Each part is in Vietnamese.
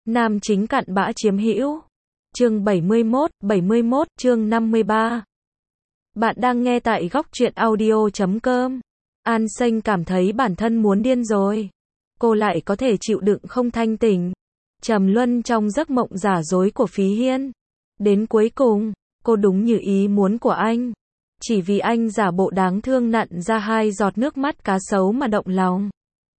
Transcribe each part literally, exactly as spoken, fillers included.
Nam chính cặn bã chiếm hữu. Chương bảy mươi mốt, bảy mươi mốt, chương năm mươi ba. Bạn đang nghe tại góc truyện audio chấm com. An Xanh cảm thấy bản thân muốn điên rồi. Cô lại có thể chịu đựng không thanh tỉnh, trầm luân trong giấc mộng giả dối của Phí Hiên. Đến cuối cùng, cô đúng như ý muốn của anh. Chỉ vì anh giả bộ đáng thương nặn ra hai giọt nước mắt cá sấu mà động lòng.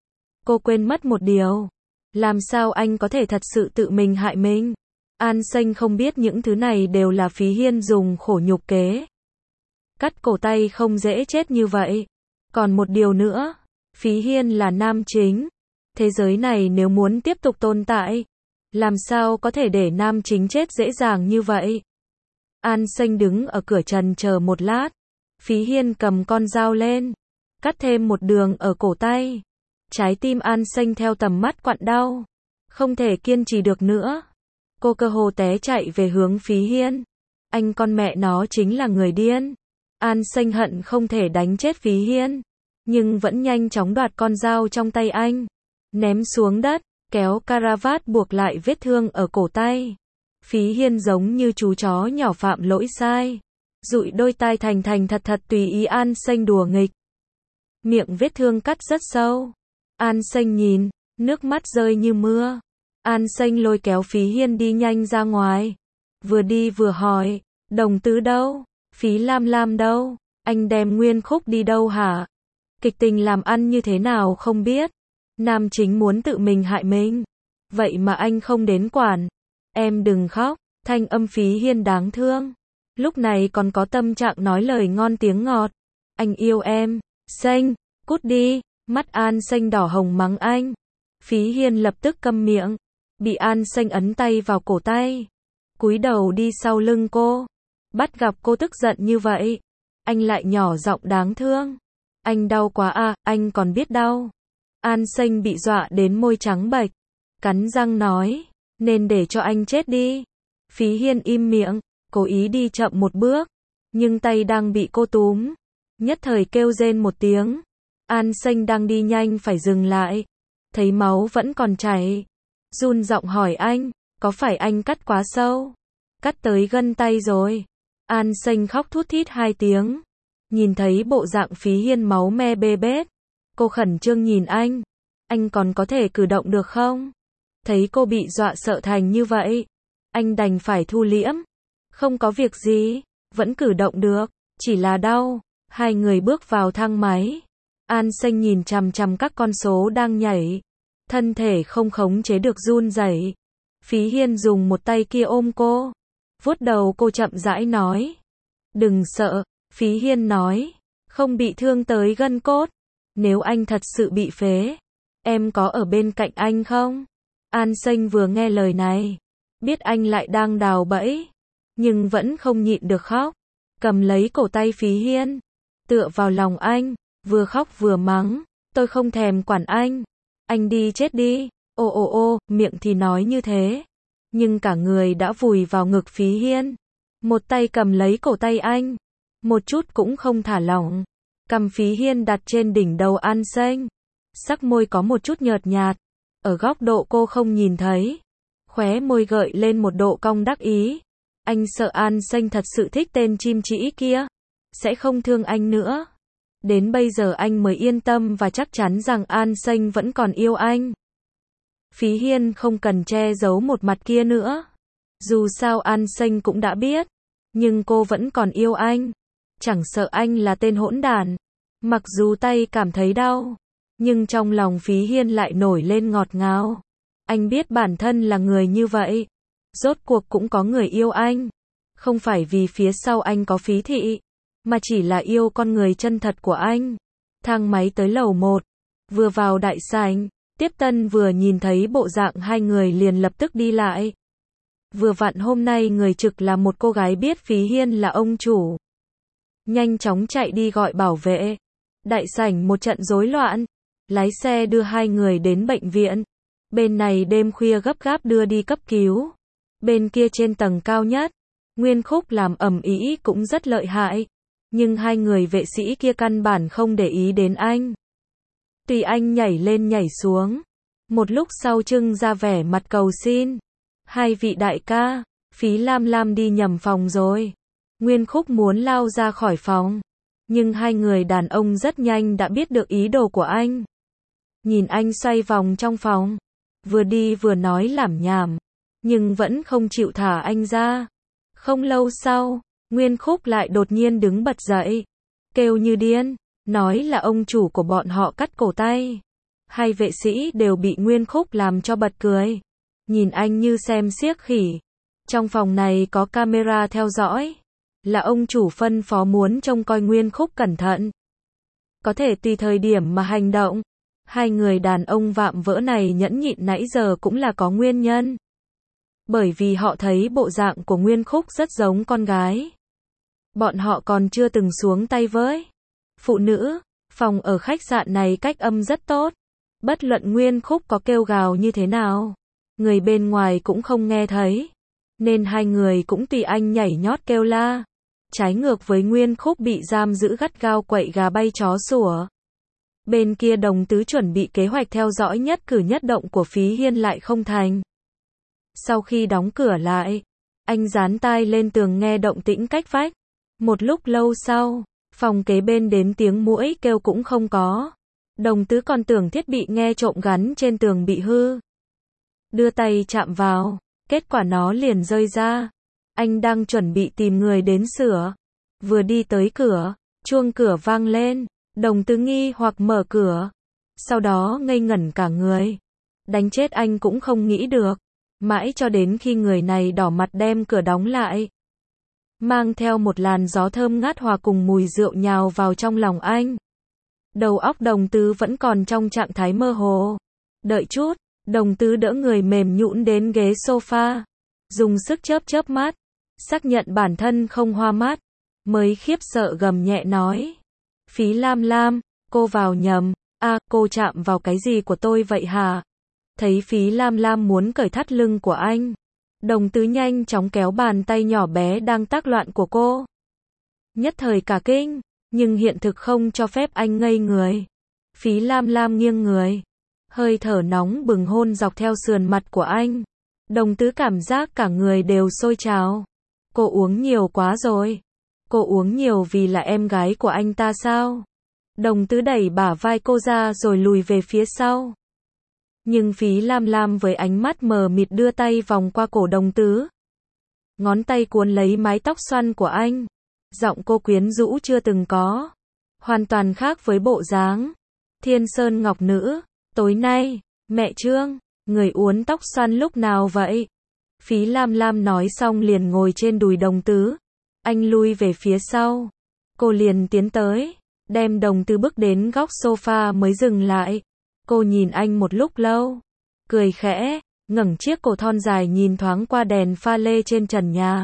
Cô quên mất một điều. Làm sao anh có thể thật sự tự mình hại mình? An Xanh không biết những thứ này đều là Phí Hiên dùng khổ nhục kế. Cắt cổ tay không dễ chết như vậy. Còn một điều nữa, Phí Hiên là nam chính. Thế giới này nếu muốn tiếp tục tồn tại, làm sao có thể để nam chính chết dễ dàng như vậy? An Xanh đứng ở cửa trần chờ một lát. Phí Hiên cầm con dao lên, cắt thêm một đường ở cổ tay. Trái tim An Xanh theo tầm mắt quặn đau, không thể kiên trì được nữa. Cô cơ hồ té chạy về hướng Phí Hiên. Anh con mẹ nó chính là người điên. An Xanh hận không thể đánh chết Phí Hiên, nhưng vẫn nhanh chóng đoạt con dao trong tay anh, ném xuống đất, kéo caravat buộc lại vết thương ở cổ tay. Phí Hiên giống như chú chó nhỏ phạm lỗi sai, dụi đôi tai thành thành thật thật tùy ý An Xanh đùa nghịch. Miệng vết thương cắt rất sâu. An Xanh nhìn, nước mắt rơi như mưa. An Xanh lôi kéo Phí Hiên đi nhanh ra ngoài. Vừa đi vừa hỏi, Đồng Tứ đâu? Phí Lam Lam đâu? Anh đem Nguyên Khúc đi đâu hả? Kịch tình làm ăn như thế nào không biết. Nam chính muốn tự mình hại mình, vậy mà anh không đến quản. Em đừng khóc. Thanh âm Phí Hiên đáng thương, lúc này còn có tâm trạng nói lời ngon tiếng ngọt. Anh yêu em. Xanh, cút đi. Mắt An Xanh đỏ hồng mắng anh. Phí Hiên lập tức câm miệng, bị An Xanh ấn tay vào cổ tay, cúi đầu đi sau lưng cô. Bắt gặp cô tức giận như vậy, anh lại nhỏ giọng đáng thương. Anh đau quá à, anh còn biết đau. An Xanh bị dọa đến môi trắng bệch, cắn răng nói, nên để cho anh chết đi. Phí Hiên im miệng, cố ý đi chậm một bước, nhưng tay đang bị cô túm, nhất thời kêu rên một tiếng. An Xanh đang đi nhanh phải dừng lại, thấy máu vẫn còn chảy, run giọng hỏi anh, có phải anh cắt quá sâu? Cắt tới gân tay rồi. An Xanh khóc thút thít hai tiếng. Nhìn thấy bộ dạng Phí Hiên máu me bê bết, cô khẩn trương nhìn anh. Anh còn có thể cử động được không? Thấy cô bị dọa sợ thành như vậy, anh đành phải thu liễm. Không có việc gì, vẫn cử động được, chỉ là đau. Hai người bước vào thang máy. An Xanh nhìn chằm chằm các con số đang nhảy, thân thể không khống chế được run rẩy. Phí Hiên dùng một tay kia ôm cô, vuốt đầu cô chậm rãi nói, đừng sợ. Phí Hiên nói, không bị thương tới gân cốt. Nếu anh thật sự bị phế, em có ở bên cạnh anh không? An Xanh vừa nghe lời này, biết anh lại đang đào bẫy, nhưng vẫn không nhịn được khóc, cầm lấy cổ tay Phí Hiên, tựa vào lòng anh, vừa khóc vừa mắng, tôi không thèm quản anh, anh đi chết đi. Ô ô ô, miệng thì nói như thế, nhưng cả người đã vùi vào ngực Phí Hiên, một tay cầm lấy cổ tay anh, một chút cũng không thả lỏng. Cầm Phí Hiên đặt trên đỉnh đầu An Xanh, sắc môi có một chút nhợt nhạt, ở góc độ cô không nhìn thấy, khóe môi gợi lên một độ cong đắc ý. Anh sợ An Xanh thật sự thích tên chim trĩ kia, sẽ không thương anh nữa. Đến bây giờ anh mới yên tâm và chắc chắn rằng An Xanh vẫn còn yêu anh. Phí Hiên không cần che giấu một mặt kia nữa. Dù sao An Xanh cũng đã biết, nhưng cô vẫn còn yêu anh. Chẳng sợ anh là tên hỗn đản. Mặc dù tay cảm thấy đau, nhưng trong lòng Phí Hiên lại nổi lên ngọt ngào. Anh biết bản thân là người như vậy, rốt cuộc cũng có người yêu anh. Không phải vì phía sau anh có Phí thị, mà chỉ là yêu con người chân thật của anh. Thang máy tới lầu một, vừa vào đại sảnh, tiếp tân vừa nhìn thấy bộ dạng hai người liền lập tức đi lại. Vừa vặn hôm nay người trực là một cô gái biết Phí Hiên là ông chủ, nhanh chóng chạy đi gọi bảo vệ. Đại sảnh một trận rối loạn, lái xe đưa hai người đến bệnh viện. Bên này đêm khuya gấp gáp đưa đi cấp cứu, bên kia trên tầng cao nhất, Nguyên Khúc làm ầm ĩ cũng rất lợi hại. Nhưng hai người vệ sĩ kia căn bản không để ý đến anh. Tùy anh nhảy lên nhảy xuống, Một lúc sau trưng ra vẻ mặt cầu xin. Hai vị đại ca, Phí Lam Lam đi nhầm phòng rồi. Nguyên Khúc muốn lao ra khỏi phòng. Nhưng hai người đàn ông rất nhanh đã biết được ý đồ của anh. Nhìn anh xoay vòng trong phòng. Vừa đi vừa nói lảm nhảm. Nhưng vẫn không chịu thả anh ra. Không lâu sau, Nguyên Khúc lại đột nhiên đứng bật dậy. Kêu như điên. Nói là ông chủ của bọn họ cắt cổ tay. Hai vệ sĩ đều bị Nguyên Khúc làm cho bật cười. Nhìn anh như xem xiếc khỉ. Trong phòng này có camera theo dõi. Là ông chủ phân phó muốn trông coi Nguyên Khúc cẩn thận. Có thể tùy thời điểm mà hành động. Hai người đàn ông vạm vỡ này nhẫn nhịn nãy giờ cũng là có nguyên nhân. Bởi vì họ thấy bộ dạng của Nguyên Khúc rất giống con gái. Bọn họ còn chưa từng xuống tay với phụ nữ. Phòng ở khách sạn này cách âm rất tốt. Bất luận Nguyên Khúc có kêu gào như thế nào, người bên ngoài cũng không nghe thấy. Nên hai người cũng tùy anh nhảy nhót kêu la. Trái ngược với Nguyên Khúc bị giam giữ gắt gao quậy gà bay chó sủa. Bên kia Đồng Tứ chuẩn bị kế hoạch theo dõi nhất cử nhất động của Phí Hiên lại không thành. Sau khi đóng cửa lại, anh dán tai lên tường nghe động tĩnh cách vách. Một lúc lâu sau, phòng kế bên đến tiếng muỗi kêu cũng không có. Đồng Tứ còn tưởng thiết bị nghe trộm gắn trên tường bị hư. Đưa tay chạm vào, kết quả nó liền rơi ra. Anh đang chuẩn bị tìm người đến sửa. Vừa đi tới cửa, chuông cửa vang lên. Đồng Tứ nghi hoặc mở cửa. Sau đó ngây ngẩn cả người. Đánh chết anh cũng không nghĩ được. Mãi cho đến khi người này đỏ mặt đem cửa đóng lại. Mang theo một làn gió thơm ngát hòa cùng mùi rượu nhào vào trong lòng anh. Đầu óc Đồng Tứ vẫn còn trong trạng thái mơ hồ. Đợi chút, Đồng Tứ đỡ người mềm nhũn đến ghế sofa. Dùng sức chớp chớp mắt. Xác nhận bản thân không hoa mắt. Mới khiếp sợ gầm nhẹ nói. Phí Lam Lam, cô vào nhầm. À, cô chạm vào cái gì của tôi vậy hả? Thấy Phí Lam Lam muốn cởi thắt lưng của anh. Đồng Tứ nhanh chóng kéo bàn tay nhỏ bé đang tác loạn của cô. Nhất thời cả kinh, nhưng hiện thực không cho phép anh ngây người. Phí Lam Lam nghiêng người. Hơi thở nóng bừng hôn dọc theo sườn mặt của anh. Đồng Tứ cảm giác cả người đều sôi trào. Cô uống nhiều quá rồi. Cô uống nhiều vì là em gái của anh ta sao? Đồng Tứ đẩy bả vai cô ra rồi lùi về phía sau. Nhưng Phí Lam Lam với ánh mắt mờ mịt đưa tay vòng qua cổ Đồng Tứ. Ngón tay cuốn lấy mái tóc xoăn của anh. Giọng cô quyến rũ chưa từng có. Hoàn toàn khác với bộ dáng Thiên Sơn Ngọc Nữ. Tối nay, mẹ Trương, người uốn tóc xoăn lúc nào vậy? Phí Lam Lam nói xong liền ngồi trên đùi Đồng Tứ. Anh lui về phía sau. Cô liền tiến tới, đem Đồng Tứ bước đến góc sofa mới dừng lại. Cô nhìn anh một lúc lâu, cười khẽ, ngẩng chiếc cổ thon dài nhìn thoáng qua đèn pha lê trên trần nhà.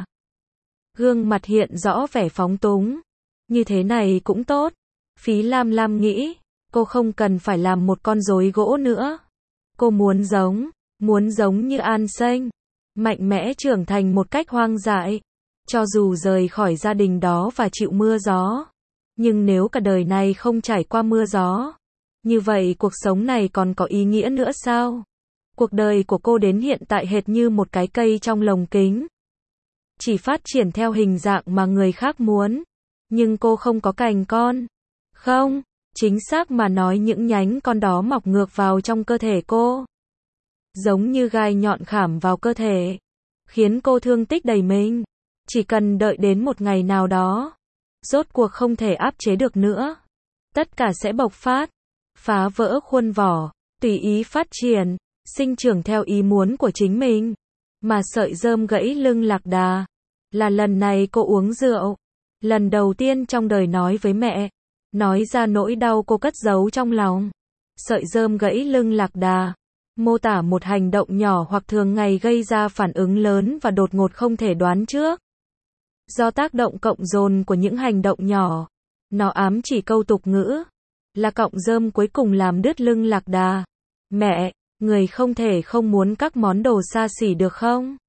Gương mặt hiện rõ vẻ phóng túng. Như thế này cũng tốt. Phí Lam Lam nghĩ, cô không cần phải làm một con rối gỗ nữa. Cô muốn giống, muốn giống như An Xanh, mạnh mẽ trưởng thành một cách hoang dại. Cho dù rời khỏi gia đình đó và chịu mưa gió. Nhưng nếu cả đời này không trải qua mưa gió, như vậy cuộc sống này còn có ý nghĩa nữa sao? Cuộc đời của cô đến hiện tại hệt như một cái cây trong lồng kính. Chỉ phát triển theo hình dạng mà người khác muốn. Nhưng cô không có cành con. Không, chính xác mà nói những nhánh con đó mọc ngược vào trong cơ thể cô. Giống như gai nhọn khảm vào cơ thể. Khiến cô thương tích đầy mình. Chỉ cần đợi đến một ngày nào đó. Rốt cuộc không thể áp chế được nữa. Tất cả sẽ bộc phát. Phá vỡ khuôn vỏ. Tùy ý phát triển. Sinh trưởng theo ý muốn của chính mình. Mà sợi rơm gãy lưng lạc đà. Là lần này cô uống rượu. Lần đầu tiên trong đời nói với mẹ. Nói ra nỗi đau cô cất giấu trong lòng. Sợi rơm gãy lưng lạc đà. Mô tả một hành động nhỏ hoặc thường ngày gây ra phản ứng lớn và đột ngột không thể đoán trước. Do tác động cộng dồn của những hành động nhỏ. Nó ám chỉ câu tục ngữ. Là cọng rơm cuối cùng làm đứt lưng lạc đà. Mẹ, người không thể không muốn các món đồ xa xỉ được không?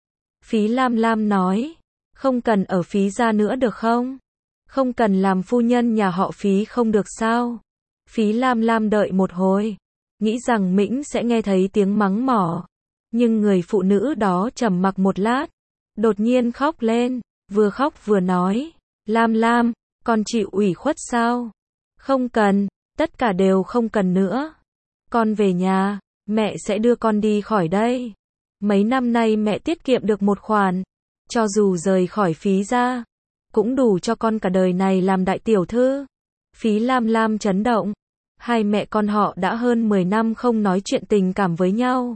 Phí Lam Lam nói. Không cần ở Phí gia nữa được không? Không cần làm phu nhân nhà họ Phí không được sao? Phí Lam Lam đợi một hồi. nghĩ rằng Mĩnh sẽ nghe thấy tiếng mắng mỏ. Nhưng người phụ nữ đó trầm mặc một lát, đột nhiên khóc lên, vừa khóc vừa nói, Lam Lam, con chịu ủy khuất sao? Không cần, tất cả đều không cần nữa. Con về nhà, mẹ sẽ đưa con đi khỏi đây. Mấy năm nay mẹ tiết kiệm được một khoản, cho dù rời khỏi Phí gia, cũng đủ cho con cả đời này làm đại tiểu thư. Phí Lam Lam chấn động, hai mẹ con họ đã hơn mười năm không nói chuyện tình cảm với nhau.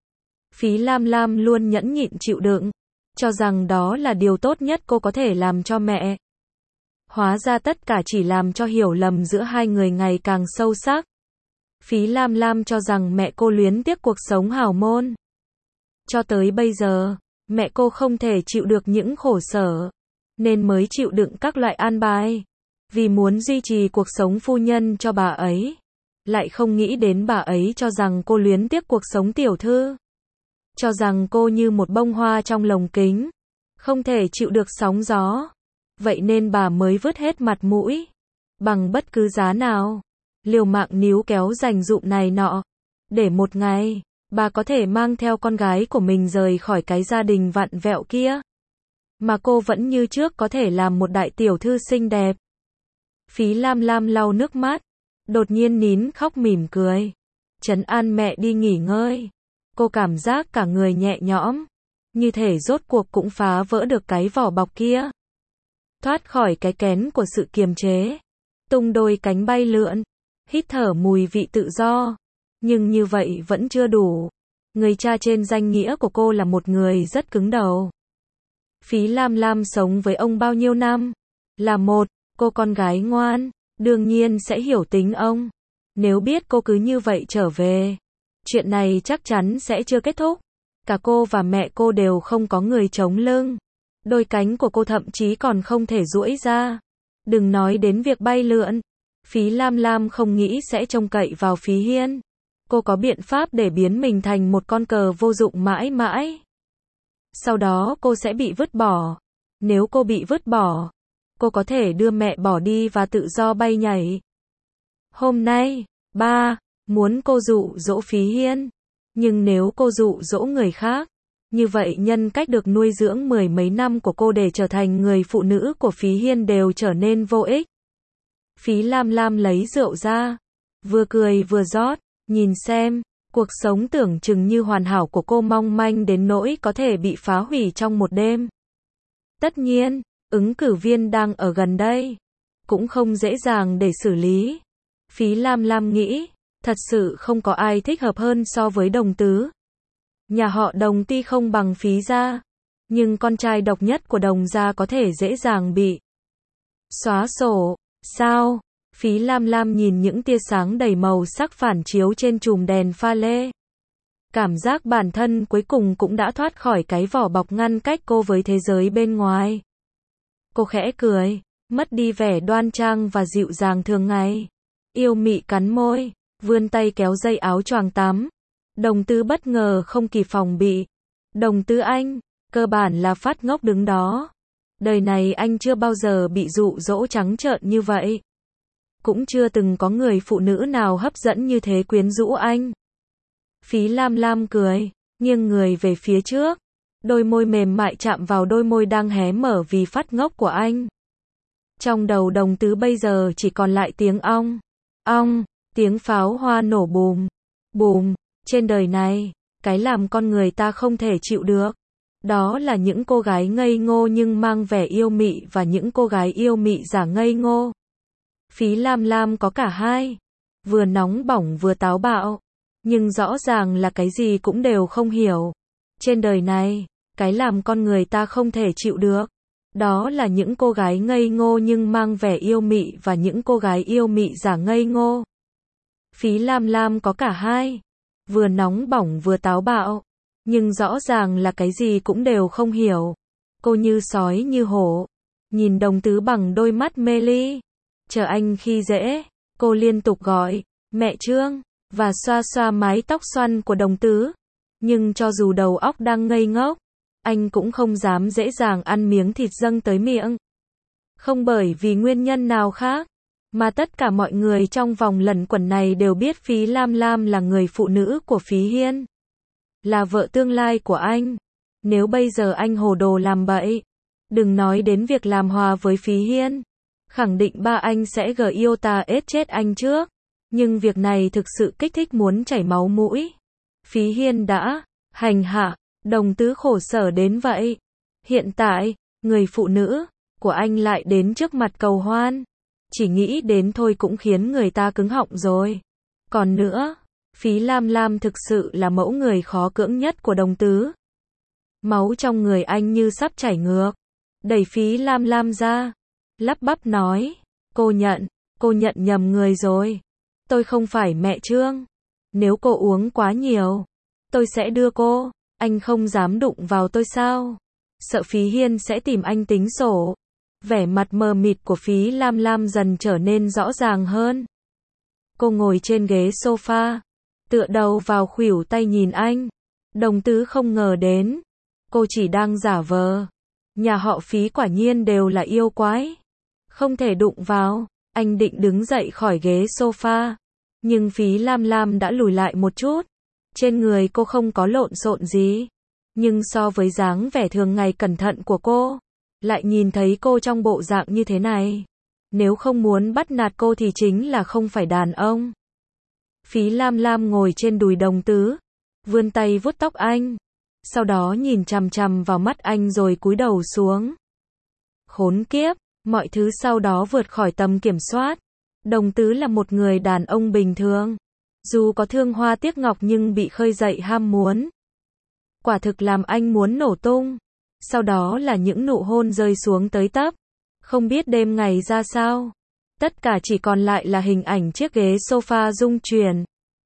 Phí Lam Lam luôn nhẫn nhịn chịu đựng, cho rằng đó là điều tốt nhất cô có thể làm cho mẹ. Hóa ra tất cả chỉ làm cho hiểu lầm giữa hai người ngày càng sâu sắc. Phí Lam Lam cho rằng mẹ cô luyến tiếc cuộc sống hào môn. Cho tới bây giờ, mẹ cô không thể chịu được những khổ sở, nên mới chịu đựng các loại an bài. Vì muốn duy trì cuộc sống phu nhân cho bà ấy, lại không nghĩ đến bà ấy cho rằng cô luyến tiếc cuộc sống tiểu thư. Cho rằng cô như một bông hoa trong lồng kính, không thể chịu được sóng gió. Vậy nên bà mới vứt hết mặt mũi, bằng bất cứ giá nào, liều mạng níu kéo dành dụm này nọ, để một ngày, bà có thể mang theo con gái của mình rời khỏi cái gia đình vặn vẹo kia. Mà cô vẫn như trước có thể làm một đại tiểu thư xinh đẹp. Phí Lam Lam lau nước mắt, đột nhiên nín khóc mỉm cười. Trấn an mẹ đi nghỉ ngơi. Cô cảm giác cả người nhẹ nhõm, như thể rốt cuộc cũng phá vỡ được cái vỏ bọc kia. Thoát khỏi cái kén của sự kiềm chế, tung đôi cánh bay lượn, hít thở mùi vị tự do. Nhưng như vậy vẫn chưa đủ. Người cha trên danh nghĩa của cô là một người rất cứng đầu. Phí Lam Lam sống với ông bao nhiêu năm? Là một cô con gái ngoan, đương nhiên sẽ hiểu tính ông. Nếu biết cô cứ như vậy trở về, chuyện này chắc chắn sẽ chưa kết thúc. Cả cô và mẹ cô đều không có người chống lưng. Đôi cánh của cô thậm chí còn không thể duỗi ra. Đừng nói đến việc bay lượn. Phí Lam Lam không nghĩ sẽ trông cậy vào Phí Hiên. Cô có biện pháp để biến mình thành một con cờ vô dụng mãi mãi. Sau đó cô sẽ bị vứt bỏ. Nếu cô bị vứt bỏ, cô có thể đưa mẹ bỏ đi và tự do bay nhảy. Hôm nay, ba muốn cô dụ dỗ Phí Hiên. Nhưng nếu cô dụ dỗ người khác, như vậy nhân cách được nuôi dưỡng mười mấy năm của cô để trở thành người phụ nữ của Phí Hiên đều trở nên vô ích. Phí Lam Lam lấy rượu ra, vừa cười vừa rót, nhìn xem, cuộc sống tưởng chừng như hoàn hảo của cô mong manh đến nỗi có thể bị phá hủy trong một đêm. Tất nhiên, ứng cử viên đang ở gần đây, cũng không dễ dàng để xử lý. Phí Lam Lam nghĩ, thật sự không có ai thích hợp hơn so với Đồng Tứ. Nhà họ Đồng tuy không bằng Phí gia, nhưng con trai độc nhất của Đồng gia có thể dễ dàng bị xóa sổ. Sao? Phí Lam Lam nhìn những tia sáng đầy màu sắc phản chiếu trên chùm đèn pha lê. Cảm giác bản thân cuối cùng cũng đã thoát khỏi cái vỏ bọc ngăn cách cô với thế giới bên ngoài. Cô khẽ cười, mất đi vẻ đoan trang và dịu dàng thường ngày. Yêu mị cắn môi, vươn tay kéo dây áo choàng tắm. Đồng Tứ bất ngờ không kịp phòng bị. Đồng Tứ anh, cơ bản là phát ngốc đứng đó. Đời này anh chưa bao giờ bị dụ dỗ trắng trợn như vậy. Cũng chưa từng có người phụ nữ nào hấp dẫn như thế quyến rũ anh. Phí Lam Lam cười, nghiêng người về phía trước. Đôi môi mềm mại chạm vào đôi môi đang hé mở vì phát ngốc của anh. Trong đầu Đồng Tứ bây giờ chỉ còn lại tiếng ong, ong, tiếng pháo hoa nổ bùm, bùm. Trên đời này, cái làm con người ta không thể chịu được, đó là những cô gái ngây ngô nhưng mang vẻ yêu mị và những cô gái yêu mị giả ngây ngô. Phí Lam Lam có cả hai, vừa nóng bỏng vừa táo bạo, nhưng rõ ràng là cái gì cũng đều không hiểu. Trên đời này, cái làm con người ta không thể chịu được, đó là những cô gái ngây ngô nhưng mang vẻ yêu mị và những cô gái yêu mị giả ngây ngô. Phí Lam Lam có cả hai, vừa nóng bỏng vừa táo bạo, nhưng rõ ràng là cái gì cũng đều không hiểu. Cô như sói như hổ, nhìn Đồng Tứ bằng đôi mắt mê ly. Chờ anh khi dễ, cô liên tục gọi, mẹ Trương, và xoa xoa mái tóc xoăn của Đồng Tứ. Nhưng cho dù đầu óc đang ngây ngốc, anh cũng không dám dễ dàng ăn miếng thịt dâng tới miệng. Không bởi vì nguyên nhân nào khác, Mà tất cả mọi người trong vòng lẩn quẩn này đều biết Phí Lam Lam là người phụ nữ của Phí Hiên. Là vợ tương lai của anh. Nếu bây giờ anh hồ đồ làm bậy, đừng nói đến việc làm hòa với Phí Hiên. Khẳng định ba anh sẽ gờ yêu ta ết chết anh trước. Nhưng việc này thực sự kích thích muốn chảy máu mũi. Phí Hiên đã hành hạ Đồng Tứ khổ sở đến vậy. Hiện tại, người phụ nữ của anh lại đến trước mặt cầu hoan. Chỉ nghĩ đến thôi cũng khiến người ta cứng họng rồi. Còn nữa, Phí Lam Lam thực sự là mẫu người khó cưỡng nhất của Đồng Tứ. Máu trong người anh như sắp chảy ngược. Đẩy Phí Lam Lam ra. Lắp bắp nói. Cô nhận, cô nhận nhầm người rồi. Tôi không phải mẹ Trương. Nếu cô uống quá nhiều, tôi sẽ đưa cô. Anh không dám đụng vào tôi sao? Sợ Phí Hiên sẽ tìm anh tính sổ. Vẻ mặt mờ mịt của Phí Lam Lam dần trở nên rõ ràng hơn. Cô ngồi trên ghế sofa, tựa đầu vào khuỷu tay nhìn anh. Đồng Tứ không ngờ đến. Cô chỉ đang giả vờ. Nhà họ Phí quả nhiên đều là yêu quái. Không thể đụng vào. Anh định đứng dậy khỏi ghế sofa. Nhưng Phí Lam Lam đã lùi lại một chút. Trên người cô không có lộn xộn gì. Nhưng so với dáng vẻ thường ngày cẩn thận của cô, lại nhìn thấy cô trong bộ dạng như thế này. Nếu không muốn bắt nạt cô thì chính là không phải đàn ông. Phí Lam Lam ngồi trên đùi Đồng Tứ, vươn tay vuốt tóc anh. Sau đó nhìn chằm chằm vào mắt anh rồi cúi đầu xuống. Khốn kiếp, mọi thứ sau đó vượt khỏi tầm kiểm soát. Đồng Tứ là một người đàn ông bình thường. Dù có thương hoa tiếc ngọc nhưng bị khơi dậy ham muốn. Quả thực làm anh muốn nổ tung. Sau đó là những nụ hôn rơi xuống tới tấp. Không biết đêm ngày ra sao. Tất cả chỉ còn lại là hình ảnh chiếc ghế sofa rung chuyển.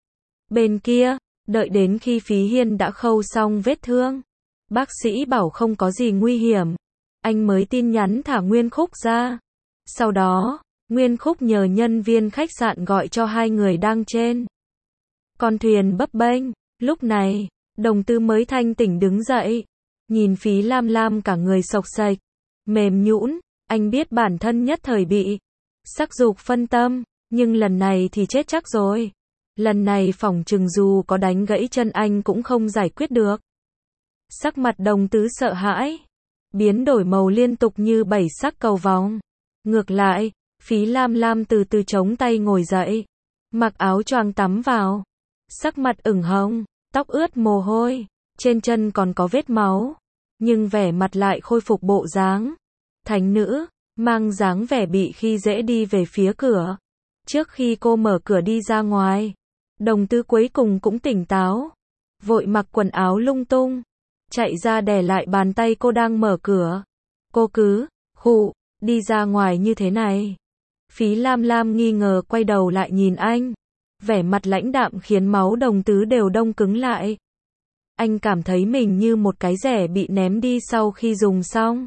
Bên kia, đợi đến khi Phí Hiên đã khâu xong vết thương. Bác sĩ bảo không có gì nguy hiểm. Anh mới tin nhắn thả Nguyên Khúc ra. Sau đó, Nguyên Khúc nhờ nhân viên khách sạn gọi cho hai người đang trên con thuyền bấp bênh. Lúc này, Đồng Tứ mới thanh tỉnh đứng dậy. Nhìn Phí Lam Lam cả người xộc xệch, mềm nhũn. Anh biết bản thân nhất thời bị sắc dục phân tâm. Nhưng lần này thì chết chắc rồi. Lần này phỏng chừng dù có đánh gãy chân anh cũng không giải quyết được. Sắc mặt Đồng Tứ sợ hãi, biến đổi màu liên tục như bảy sắc cầu vồng. Ngược lại, Phí Lam Lam từ từ chống tay ngồi dậy, mặc áo choàng tắm vào. Sắc mặt ửng hồng, tóc ướt mồ hôi, trên chân còn có vết máu. Nhưng vẻ mặt lại khôi phục bộ dáng thánh nữ, mang dáng vẻ bị khi dễ đi về phía cửa. Trước khi cô mở cửa đi ra ngoài, Đồng Tứ cuối cùng cũng tỉnh táo. Vội mặc quần áo lung tung, chạy ra đè lại bàn tay cô đang mở cửa. Cô cứ, khụ, đi ra ngoài như thế này. Phí Lam Lam nghi ngờ quay đầu lại nhìn anh. Vẻ mặt lãnh đạm khiến máu Đồng Tứ đều đông cứng lại. Anh cảm thấy mình như một cái rẻ bị ném đi sau khi dùng xong.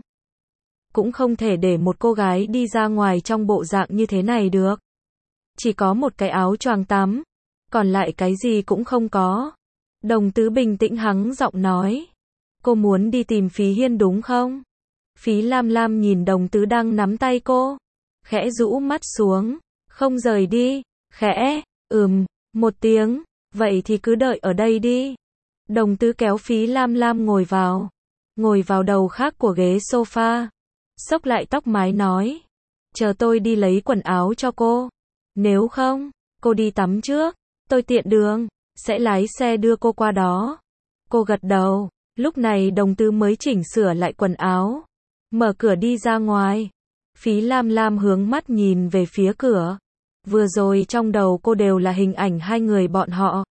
Cũng không thể để một cô gái đi ra ngoài trong bộ dạng như thế này được. Chỉ có một cái áo choàng tắm, còn lại cái gì cũng không có. Đồng Tứ bình tĩnh hắng giọng nói. Cô muốn đi tìm Phí Hiên đúng không? Phí Lam Lam nhìn Đồng Tứ đang nắm tay cô, khẽ rũ mắt xuống, không rời đi, khẽ, ừm, một tiếng, vậy thì cứ đợi ở đây đi. Đồng Tứ kéo Phí Lam Lam ngồi vào, ngồi vào đầu khác của ghế sofa, xốc lại tóc mái nói, chờ tôi đi lấy quần áo cho cô, nếu không, cô đi tắm trước, tôi tiện đường, sẽ lái xe đưa cô qua đó. Cô gật đầu, lúc này Đồng Tứ mới chỉnh sửa lại quần áo, mở cửa đi ra ngoài. Phí Lam Lam hướng mắt nhìn về phía cửa. Vừa rồi trong đầu cô đều là hình ảnh hai người bọn họ.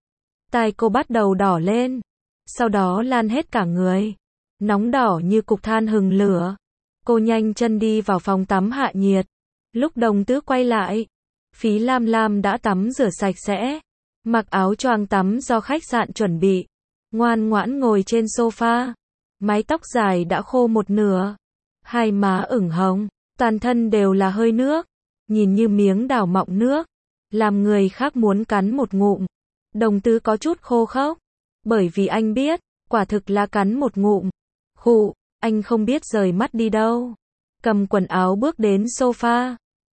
Tai cô bắt đầu đỏ lên, sau đó lan hết cả người, nóng đỏ như cục than hừng lửa. Cô nhanh chân đi vào phòng tắm hạ nhiệt. Lúc Đồng Tứ quay lại, Phí Lam Lam đã tắm rửa sạch sẽ, mặc áo choàng tắm do khách sạn chuẩn bị, ngoan ngoãn ngồi trên sofa. Mái tóc dài đã khô một nửa, hai má ửng hồng, toàn thân đều là hơi nước, nhìn như miếng đào mọng nước, làm người khác muốn cắn một ngụm. Đồng Tứ có chút khô khốc, bởi vì anh biết, quả thực là cắn một ngụm. Khụ, anh không biết rời mắt đi đâu. Cầm quần áo bước đến sofa,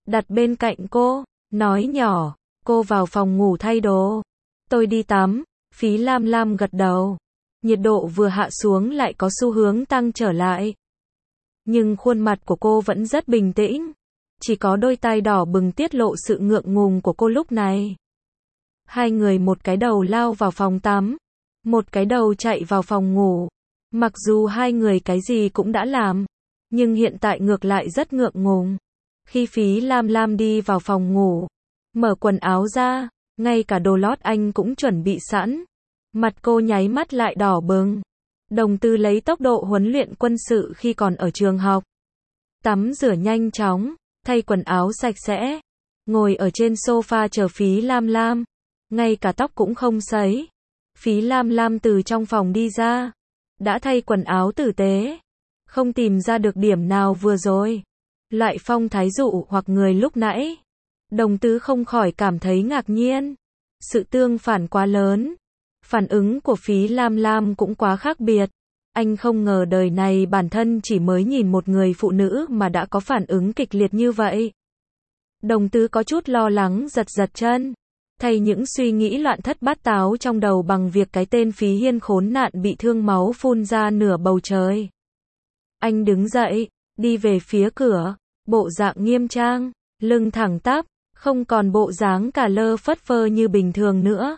đặt bên cạnh cô, nói nhỏ, cô vào phòng ngủ thay đồ. Tôi đi tắm. Phí Lam Lam gật đầu. Nhiệt độ vừa hạ xuống lại có xu hướng tăng trở lại. Nhưng khuôn mặt của cô vẫn rất bình tĩnh. Chỉ có đôi tai đỏ bừng tiết lộ sự ngượng ngùng của cô lúc này. Hai người một cái đầu lao vào phòng tắm, một cái đầu chạy vào phòng ngủ. Mặc dù hai người cái gì cũng đã làm, nhưng hiện tại ngược lại rất ngượng ngùng. Khi Phí Lam Lam đi vào phòng ngủ, mở quần áo ra, ngay cả đồ lót anh cũng chuẩn bị sẵn. Mặt cô nháy mắt lại đỏ bừng. Đồng Tư lấy tốc độ huấn luyện quân sự khi còn ở trường học. Tắm rửa nhanh chóng, thay quần áo sạch sẽ, ngồi ở trên sofa chờ Phí Lam Lam. Ngay cả tóc cũng không sấy. Phí Lam Lam từ trong phòng đi ra, đã thay quần áo tử tế, không tìm ra được điểm nào vừa rồi. Loại phong thái dụ hoặc người lúc nãy. Đồng Tứ không khỏi cảm thấy ngạc nhiên. Sự tương phản quá lớn. Phản ứng của Phí Lam Lam cũng quá khác biệt. Anh không ngờ đời này bản thân chỉ mới nhìn một người phụ nữ mà đã có phản ứng kịch liệt như vậy. Đồng Tứ có chút lo lắng giật giật chân. Thay những suy nghĩ loạn thất bát táo trong đầu bằng việc cái tên Phí Hiên khốn nạn bị thương máu phun ra nửa bầu trời. Anh đứng dậy, đi về phía cửa, bộ dạng nghiêm trang, lưng thẳng tắp, không còn bộ dáng cả lơ phất phơ như bình thường nữa.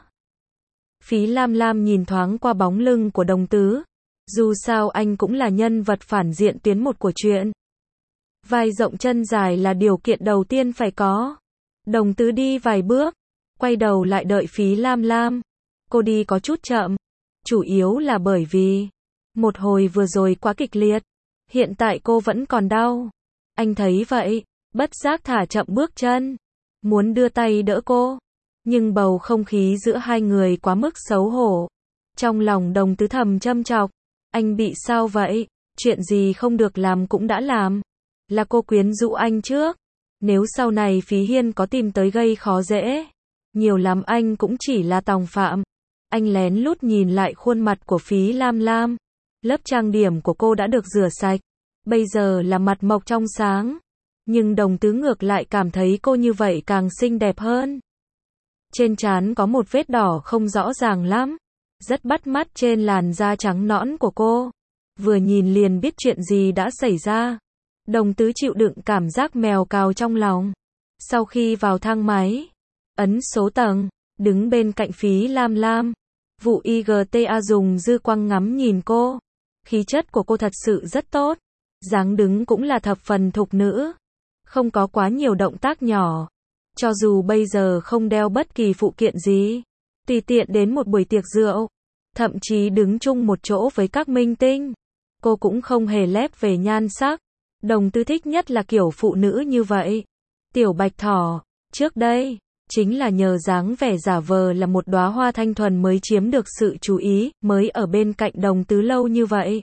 Phí Lam Lam nhìn thoáng qua bóng lưng của Đồng Tứ. Dù sao anh cũng là nhân vật phản diện tuyến một của chuyện. Vai rộng chân dài là điều kiện đầu tiên phải có. Đồng Tứ đi vài bước, quay đầu lại đợi Phí Lam Lam. Cô đi có chút chậm, chủ yếu là bởi vì một hồi vừa rồi quá kịch liệt, hiện tại cô vẫn còn đau. Anh thấy vậy, bất giác thả chậm bước chân, muốn đưa tay đỡ cô, nhưng bầu không khí giữa hai người quá mức xấu hổ. Trong lòng Đồng Tứ thầm châm chọc, anh bị sao vậy? Chuyện gì không được làm cũng đã làm. Là cô quyến rũ anh trước. Nếu sau này Phí Hiên có tìm tới gây khó dễ, nhiều lắm anh cũng chỉ là tòng phạm. Anh lén lút nhìn lại khuôn mặt của Phí Lam Lam. Lớp trang điểm của cô đã được rửa sạch, bây giờ là mặt mộc trong sáng. Nhưng Đồng Tứ ngược lại cảm thấy cô như vậy càng xinh đẹp hơn. Trên trán có một vết đỏ không rõ ràng lắm, rất bắt mắt trên làn da trắng nõn của cô. Vừa nhìn liền biết chuyện gì đã xảy ra. Đồng Tứ chịu đựng cảm giác mèo cào trong lòng. Sau khi vào thang máy, ấn số tầng, đứng bên cạnh Phí Lam Lam. Vụ i giê tê a dùng dư quang ngắm nhìn cô. Khí chất của cô thật sự rất tốt. Dáng đứng cũng là thập phần thục nữ. Không có quá nhiều động tác nhỏ. Cho dù bây giờ không đeo bất kỳ phụ kiện gì, tùy tiện đến một buổi tiệc rượu, thậm chí đứng chung một chỗ với các minh tinh, cô cũng không hề lép về nhan sắc. Đồng Tứ thích nhất là kiểu phụ nữ như vậy. Tiểu Bạch Thỏ, trước đây, chính là nhờ dáng vẻ giả vờ là một đóa hoa thanh thuần mới chiếm được sự chú ý, mới ở bên cạnh Đồng Tứ lâu như vậy.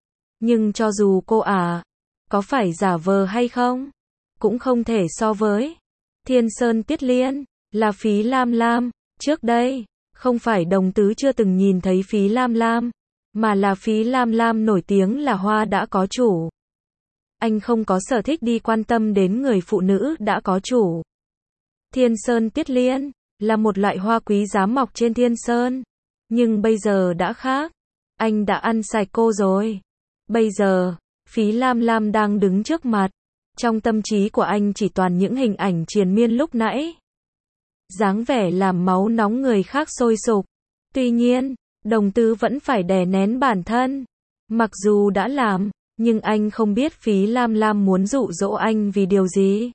Nhưng cho dù cô à, có phải giả vờ hay không, cũng không thể so với Thiên Sơn Tiết Liên, là Phí Lam Lam. Trước đây, không phải Đồng Tứ chưa từng nhìn thấy Phí Lam Lam, mà là Phí Lam Lam nổi tiếng là hoa đã có chủ. Anh không có sở thích đi quan tâm đến người phụ nữ đã có chủ. Thiên Sơn Tiết Liên là một loại hoa quý giá mọc trên Thiên Sơn, nhưng bây giờ đã khác. Anh đã ăn sạch cô rồi. Bây giờ, Phí Lam Lam đang đứng trước mặt. Trong tâm trí của anh chỉ toàn những hình ảnh triền miên lúc nãy. Dáng vẻ làm máu nóng người khác sôi sục. Tuy nhiên, Đồng Tứ vẫn phải đè nén bản thân. Mặc dù đã làm, nhưng anh không biết Phí Lam Lam muốn dụ dỗ anh vì điều gì.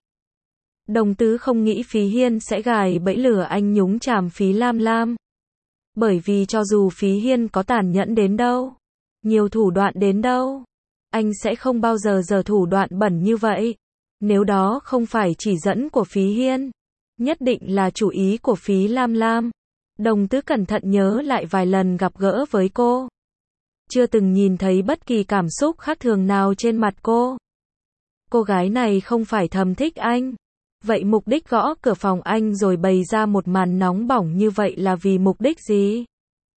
Đồng Tứ không nghĩ Phí Hiên sẽ gài bẫy lửa anh nhúng chàm Phí Lam Lam. Bởi vì cho dù Phí Hiên có tàn nhẫn đến đâu, nhiều thủ đoạn đến đâu, anh sẽ không bao giờ giở thủ đoạn bẩn như vậy. Nếu đó không phải chỉ dẫn của Phí Hiên, nhất định là chủ ý của Phí Lam Lam. Đồng Tứ cẩn thận nhớ lại vài lần gặp gỡ với cô. Chưa từng nhìn thấy bất kỳ cảm xúc khác thường nào trên mặt cô. Cô gái này không phải thầm thích anh. Vậy mục đích gõ cửa phòng anh rồi bày ra một màn nóng bỏng như vậy là vì mục đích gì?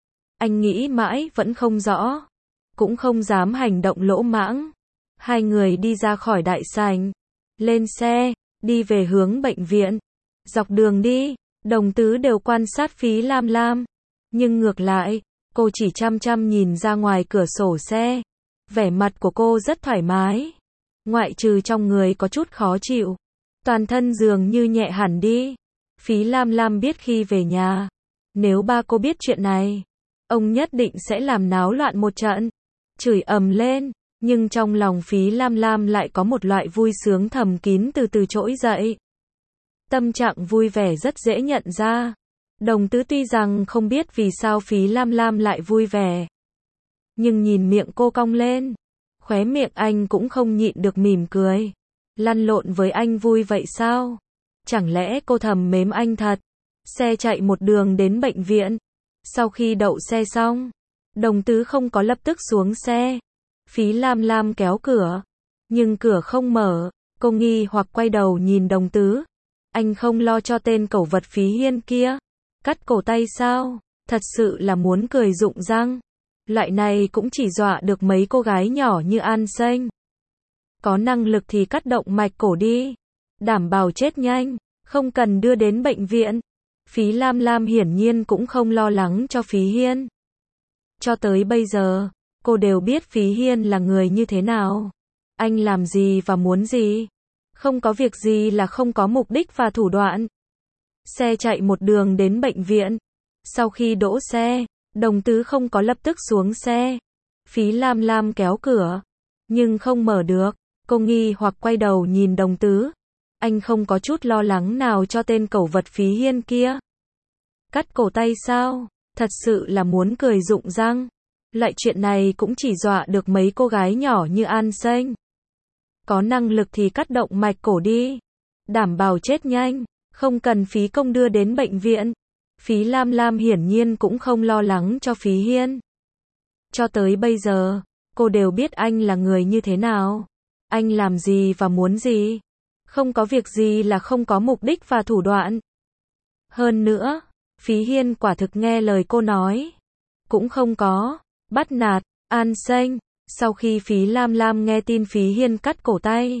Anh nghĩ mãi vẫn không rõ. Cũng không dám hành động lỗ mãng. Hai người đi ra khỏi đại sảnh. Lên xe, đi về hướng bệnh viện. Dọc đường đi, Đồng Tứ đều quan sát Phí Lam Lam. Nhưng ngược lại, cô chỉ chăm chăm nhìn ra ngoài cửa sổ xe. Vẻ mặt của cô rất thoải mái. Ngoại trừ trong người có chút khó chịu. Toàn thân dường như nhẹ hẳn đi. Phí Lam Lam biết khi về nhà, nếu ba cô biết chuyện này, ông nhất định sẽ làm náo loạn một trận. Chửi ầm lên. Nhưng trong lòng Phí Lam Lam lại có một loại vui sướng thầm kín từ từ trỗi dậy. Tâm trạng vui vẻ rất dễ nhận ra. Đồng Tứ tuy rằng không biết vì sao Phí Lam Lam lại vui vẻ, nhưng nhìn miệng cô cong lên, khóe miệng anh cũng không nhịn được mỉm cười. Lăn lộn với anh vui vậy sao? Chẳng lẽ cô thầm mến anh thật? Xe chạy một đường đến bệnh viện. Sau khi đậu xe xong, Đồng Tứ không có lập tức xuống xe. Phí Lam Lam kéo cửa, nhưng cửa không mở. Cô nghi hoặc quay đầu nhìn Đồng Tứ. Anh không lo cho tên cẩu vật Phí Hiên kia cắt cổ tay sao? Thật sự là muốn cười rụng răng. Loại này cũng chỉ dọa được mấy cô gái nhỏ như An Xanh. Có năng lực thì cắt động mạch cổ đi, đảm bảo chết nhanh, không cần đưa đến bệnh viện. Phí Lam Lam hiển nhiên cũng không lo lắng cho Phí Hiên. Cho tới bây giờ, cô đều biết Phí Hiên là người như thế nào. Anh làm gì và muốn gì. Không có việc gì là không có mục đích và thủ đoạn. Xe chạy một đường đến bệnh viện. Sau khi đỗ xe, Đồng Tứ không có lập tức xuống xe. Phí Lam Lam kéo cửa, nhưng không mở được. Cô nghi hoặc quay đầu nhìn Đồng Tứ. Anh không có chút lo lắng nào cho tên cẩu vật Phí Hiên kia cắt cổ tay sao? Thật sự là muốn cười rụng răng. Loại chuyện này cũng chỉ dọa được mấy cô gái nhỏ như An Xanh. Có năng lực thì cắt động mạch cổ đi, đảm bảo chết nhanh, không cần phí công đưa đến bệnh viện. Phí Lam Lam hiển nhiên cũng không lo lắng cho Phí Hiên. Cho tới bây giờ, cô đều biết anh là người như thế nào. Anh làm gì và muốn gì. Không có việc gì là không có mục đích và thủ đoạn. Hơn nữa, Phí Hiên quả thực nghe lời cô nói. Cũng không có bắt nạt An Xanh. Sau khi Phí Lam Lam nghe tin Phí Hiên cắt cổ tay,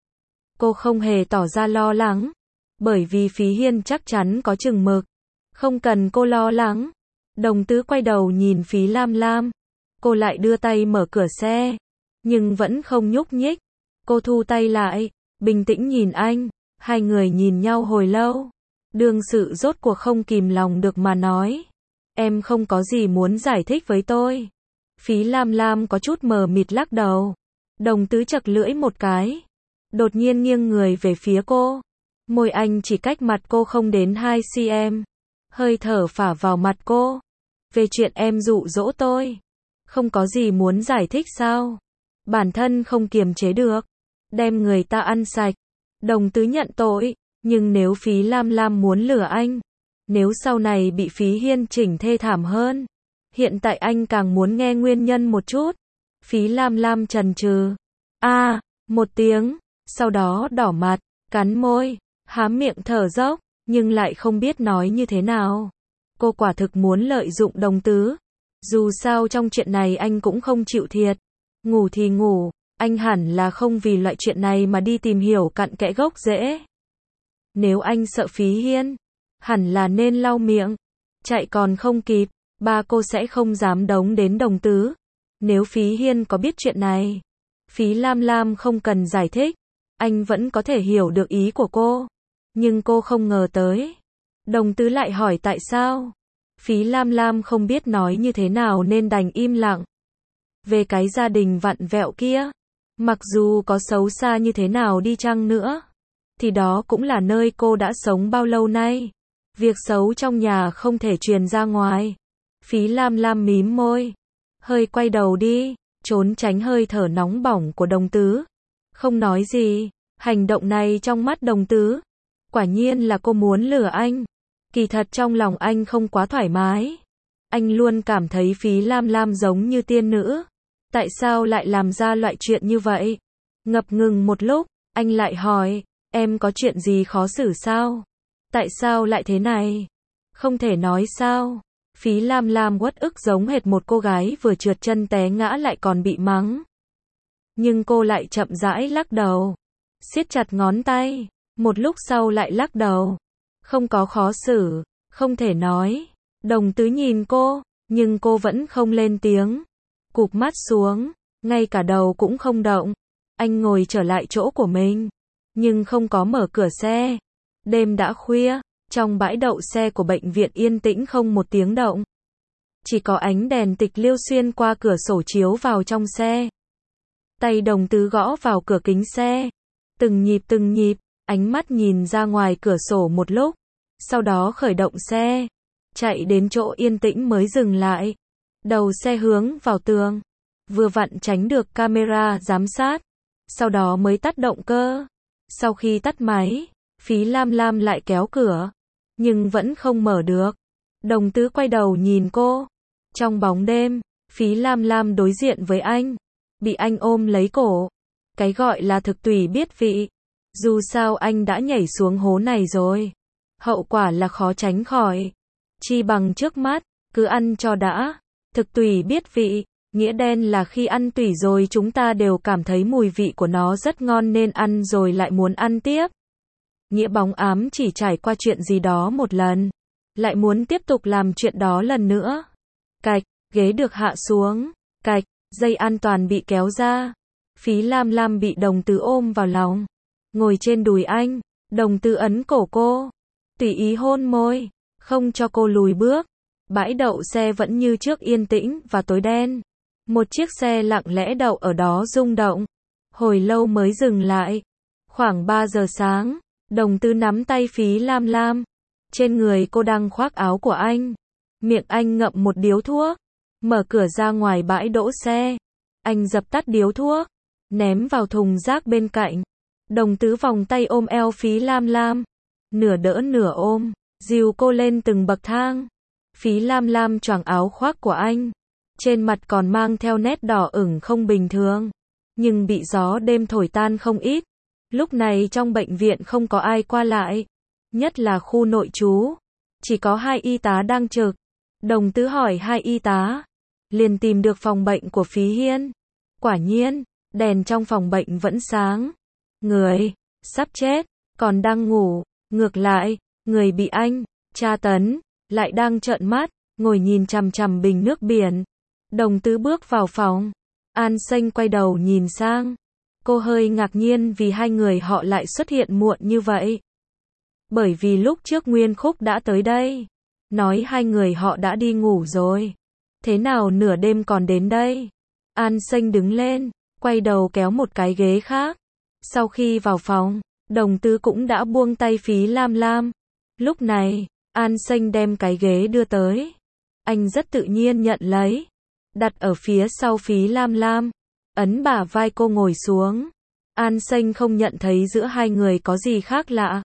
cô không hề tỏ ra lo lắng. Bởi vì Phí Hiên chắc chắn có chừng mực. Không cần cô lo lắng. Đồng Tứ quay đầu nhìn Phí Lam Lam. Cô lại đưa tay mở cửa xe, nhưng vẫn không nhúc nhích. Cô thu tay lại, bình tĩnh nhìn anh. Hai người nhìn nhau hồi lâu. Đương sự rốt cuộc không kìm lòng được mà nói. Em không có gì muốn giải thích với tôi. Phí Lam Lam có chút mờ mịt lắc đầu. Đồng Tứ chật lưỡi một cái. Đột nhiên nghiêng người về phía cô. Môi anh chỉ cách mặt cô không đến hai xăng-ti-mét. Hơi thở phả vào mặt cô. Về chuyện em dụ dỗ tôi. Không có gì muốn giải thích sao? Bản thân không kiềm chế được. Đem người ta ăn sạch. Đồng Tứ nhận tội. Nhưng nếu Phí Lam Lam muốn lừa anh, nếu sau này bị Phí Hiên chỉnh thê thảm hơn, hiện tại anh càng muốn nghe nguyên nhân một chút. Phí Lam Lam chần chừ. A, à, một tiếng, sau đó đỏ mặt, cắn môi, há miệng thở dốc, nhưng lại không biết nói như thế nào. Cô quả thực muốn lợi dụng Đồng Tứ. Dù sao trong chuyện này anh cũng không chịu thiệt. Ngủ thì ngủ, anh hẳn là không vì loại chuyện này mà đi tìm hiểu cặn kẽ gốc rễ. Nếu anh sợ Phí Hiên, hẳn là nên lau miệng. Chạy còn không kịp, ba cô sẽ không dám đống đến Đồng Tứ. Nếu Phí Hiên có biết chuyện này, Phí Lam Lam không cần giải thích, anh vẫn có thể hiểu được ý của cô. Nhưng cô không ngờ tới. Đồng Tứ lại hỏi tại sao. Phí Lam Lam không biết nói như thế nào nên đành im lặng. Về cái gia đình vặn vẹo kia, mặc dù có xấu xa như thế nào đi chăng nữa, thì đó cũng là nơi cô đã sống bao lâu nay. Việc xấu trong nhà không thể truyền ra ngoài. Phí Lam Lam mím môi, hơi quay đầu đi, trốn tránh hơi thở nóng bỏng của Đồng Tứ. Không nói gì. Hành động này trong mắt Đồng Tứ, quả nhiên là cô muốn lừa anh. Kỳ thật trong lòng anh không quá thoải mái. Anh luôn cảm thấy Phí Lam Lam giống như tiên nữ. Tại sao lại làm ra loại chuyện như vậy? Ngập ngừng một lúc, anh lại hỏi, em có chuyện gì khó xử sao? Tại sao lại thế này? Không thể nói sao? Phí Lam Lam uất ức giống hệt một cô gái vừa trượt chân té ngã lại còn bị mắng. Nhưng cô lại chậm rãi lắc đầu, siết chặt ngón tay. một lúc sau lại lắc đầu. Không có khó xử, không thể nói. Đồng Tứ nhìn cô, nhưng cô vẫn không lên tiếng. Cụp mắt xuống, ngay cả đầu cũng không động. Anh ngồi trở lại chỗ của mình, nhưng không có mở cửa xe. Đêm đã khuya, trong bãi đậu xe của bệnh viện yên tĩnh không một tiếng động. Chỉ có ánh đèn tịch liêu xuyên qua cửa sổ chiếu vào trong xe. Tay Đồng Tứ gõ vào cửa kính xe. Từng nhịp từng nhịp, ánh mắt nhìn ra ngoài cửa sổ một lúc. Sau đó khởi động xe. Chạy đến chỗ yên tĩnh mới dừng lại. Đầu xe hướng vào tường. Vừa vặn tránh được camera giám sát. Sau đó mới tắt động cơ. Sau khi tắt máy, Phí Lam Lam lại kéo cửa. Nhưng vẫn không mở được. Đồng Tứ quay đầu nhìn cô. Trong bóng đêm, Phí Lam Lam đối diện với anh. Bị anh ôm lấy cổ. Cái gọi là thực tùy biết vị. Dù sao anh đã nhảy xuống hố này rồi. Hậu quả là khó tránh khỏi. Chi bằng trước mắt, cứ ăn cho đã. Thực tùy biết vị, nghĩa đen là khi ăn tùy rồi chúng ta đều cảm thấy mùi vị của nó rất ngon nên ăn rồi lại muốn ăn tiếp. Nghĩa bóng ám chỉ trải qua chuyện gì đó một lần, lại muốn tiếp tục làm chuyện đó lần nữa. Cạch, ghế được hạ xuống. Cạch, dây an toàn bị kéo ra. Phí Lam Lam bị Đồng Tứ ôm vào lòng. Ngồi trên đùi anh. Đồng Tứ ấn cổ cô. Tùy ý hôn môi. Không cho cô lùi bước. Bãi đậu xe vẫn như trước yên tĩnh và tối đen. Một chiếc xe lặng lẽ đậu ở đó rung động. Hồi lâu mới dừng lại. Khoảng ba giờ sáng. Đồng Tứ nắm tay Phí Lam Lam. Trên người cô đang khoác áo của anh. Miệng anh ngậm một điếu thuốc. Mở cửa ra ngoài bãi đỗ xe. Anh dập tắt điếu thuốc. Ném vào thùng rác bên cạnh. Đồng Tứ vòng tay ôm eo Phí Lam Lam. Nửa đỡ nửa ôm. Dìu cô lên từng bậc thang. Phí Lam Lam choàng áo khoác của anh. Trên mặt còn mang theo nét đỏ ửng không bình thường. Nhưng bị gió đêm thổi tan không ít. Lúc này trong bệnh viện không có ai qua lại. Nhất là khu nội trú. Chỉ có hai y tá đang trực. Đồng Tứ hỏi hai y tá. Liền tìm được phòng bệnh của Phí Hiên. Quả nhiên, đèn trong phòng bệnh vẫn sáng. Người sắp chết, còn đang ngủ. Ngược lại, người bị anh tra tấn, lại đang trợn mắt, ngồi nhìn chằm chằm bình nước biển. Đồng Tứ bước vào phòng. An Xanh quay đầu nhìn sang. Cô hơi ngạc nhiên vì hai người họ lại xuất hiện muộn như vậy. Bởi vì lúc trước Nguyên Khúc đã tới đây. Nói hai người họ đã đi ngủ rồi. Thế nào nửa đêm còn đến đây? An Xanh đứng lên, quay đầu kéo một cái ghế khác. Sau khi vào phòng, Đồng Tứ cũng đã buông tay Phí Lam Lam. Lúc này, An Xanh đem cái ghế đưa tới. Anh rất tự nhiên nhận lấy. Đặt ở phía sau Phí Lam Lam. Ấn bả vai cô ngồi xuống. An Xanh không nhận thấy giữa hai người có gì khác lạ.